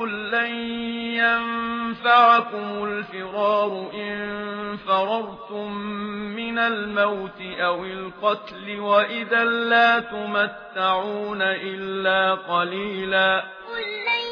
قل لن ينفعكم الفرار إن فررتم من الموت أو القتل وإذا لا تمتعون إلا قليلا. قل لن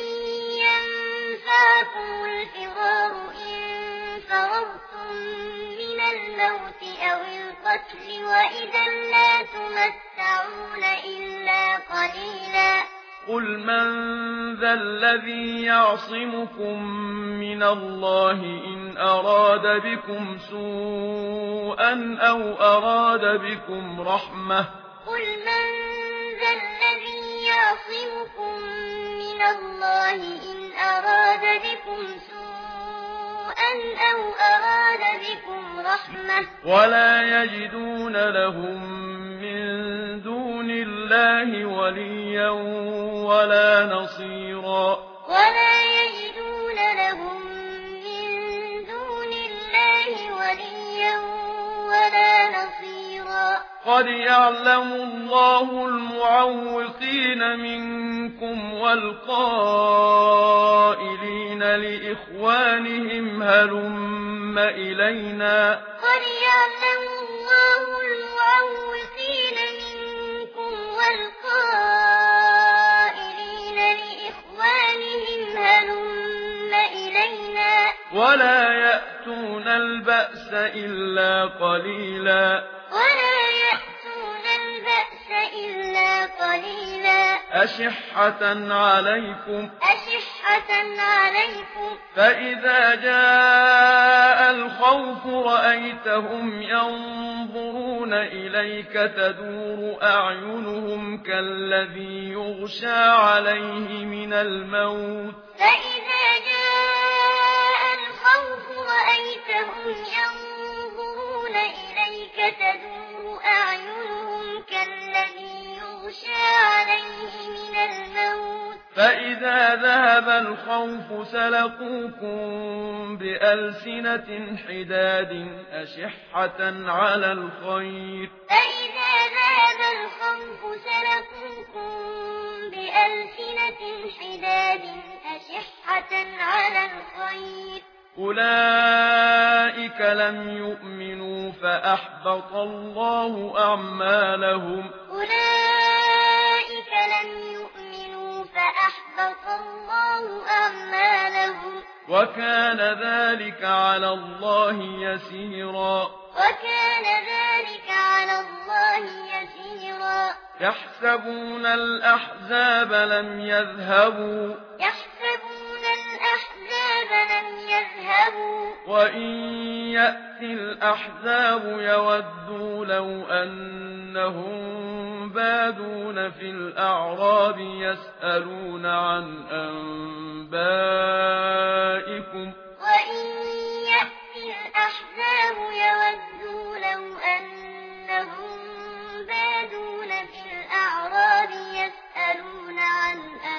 ينفعكم الفرار إن فررتم من الموت أو القتل وإذا لا تمتعون إلا قليلا. قل من ذا الذي يعصمكم من الله إن أراد بكم سوءا أو أراد بكم رحمة. قل من ذا الذي يعصمكم من الله إن أراد بكم سوءا أو أراد بكم رحمة. ولا يجدون لهم من دون الله وليا ولا نصيرا. ولا يجدون لهم من دون الله وليا ولا نصيرا. قد يعلم الله المعوقين منكم والقائلين لإخوانهم هلم إلينا. قد يعلم الله المعوقين منكم والقائلين لإخوانهم هلم إلينا. ولا يأتون البأس إلا قليلا. ولا يأتون البأس إلا قليلا. أشحة عليكم فإذا جاء الخوف رأيتهم ينظرون إليك تدور أعينهم كالذي يغشى عليه من الموت. فإذا جاء الخوف رأيتهم ينظرون إليك تدور أعينهم كالذي يغشى عليه من الموت. فإذا ذهب الخوف سلقوكم بألسنة حداد أشحة على الخير. فإذا ذهب الخوف سلقوكم بألسنة حداد أشحة على الخير. أولئك لم يؤمنوا فأحبط الله أعمالهم. أولئك لم يؤمنوا فأحبط الله أعمالهم. وكان ذلك على الله يسيرا. وكان ذلك على الله يسيرا. يحسبون الأحزاب لم يذهبوا. يحسبون الأحزاب لم يذهبوا. وإن يأتي الأحزاب يودوا لو أنهم بادون في الأعراب يسألون عن أنبائكم. وإن يأتي الأحزاب يودوا لو أنهم بادون في الأعراب يسألون عن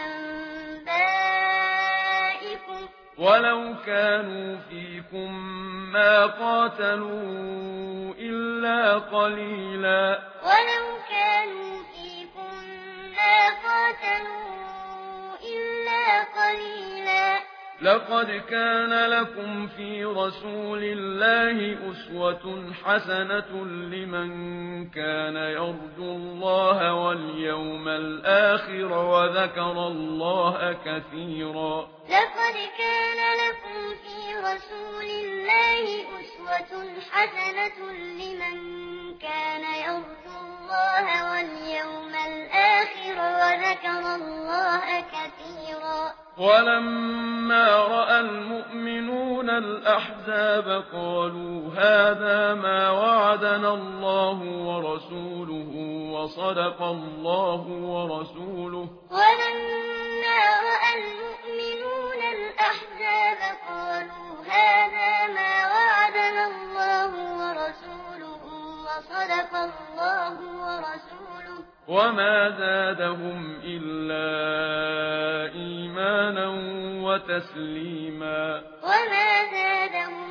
أنبائكم. ولو كانوا فيكم ما قاتلوا إلا قليلا. ولو كانوا فيكم ما قاتلوا إلا قليلا. لقد كان لكم في رسول الله أسوة حسنة لمن كان يرجو الله واليوم الآخر وذكر الله كثيرا. لقد كان لكم في رسول الله أسوة حسنة لمن كان يرجو الله واليوم الآخر وذكر الله كثيرا. ولما رأى المؤمنون الأحزاب قالوا هذا ما وعدنا الله ورسوله وصدق الله ورسوله. ولما رأى المؤمنون الأحزاب قالوا هذا ما وعدنا الله ورسوله وصدق الله ورسوله. وما زادهم إلا إيمانا وتسليما. وما زادهم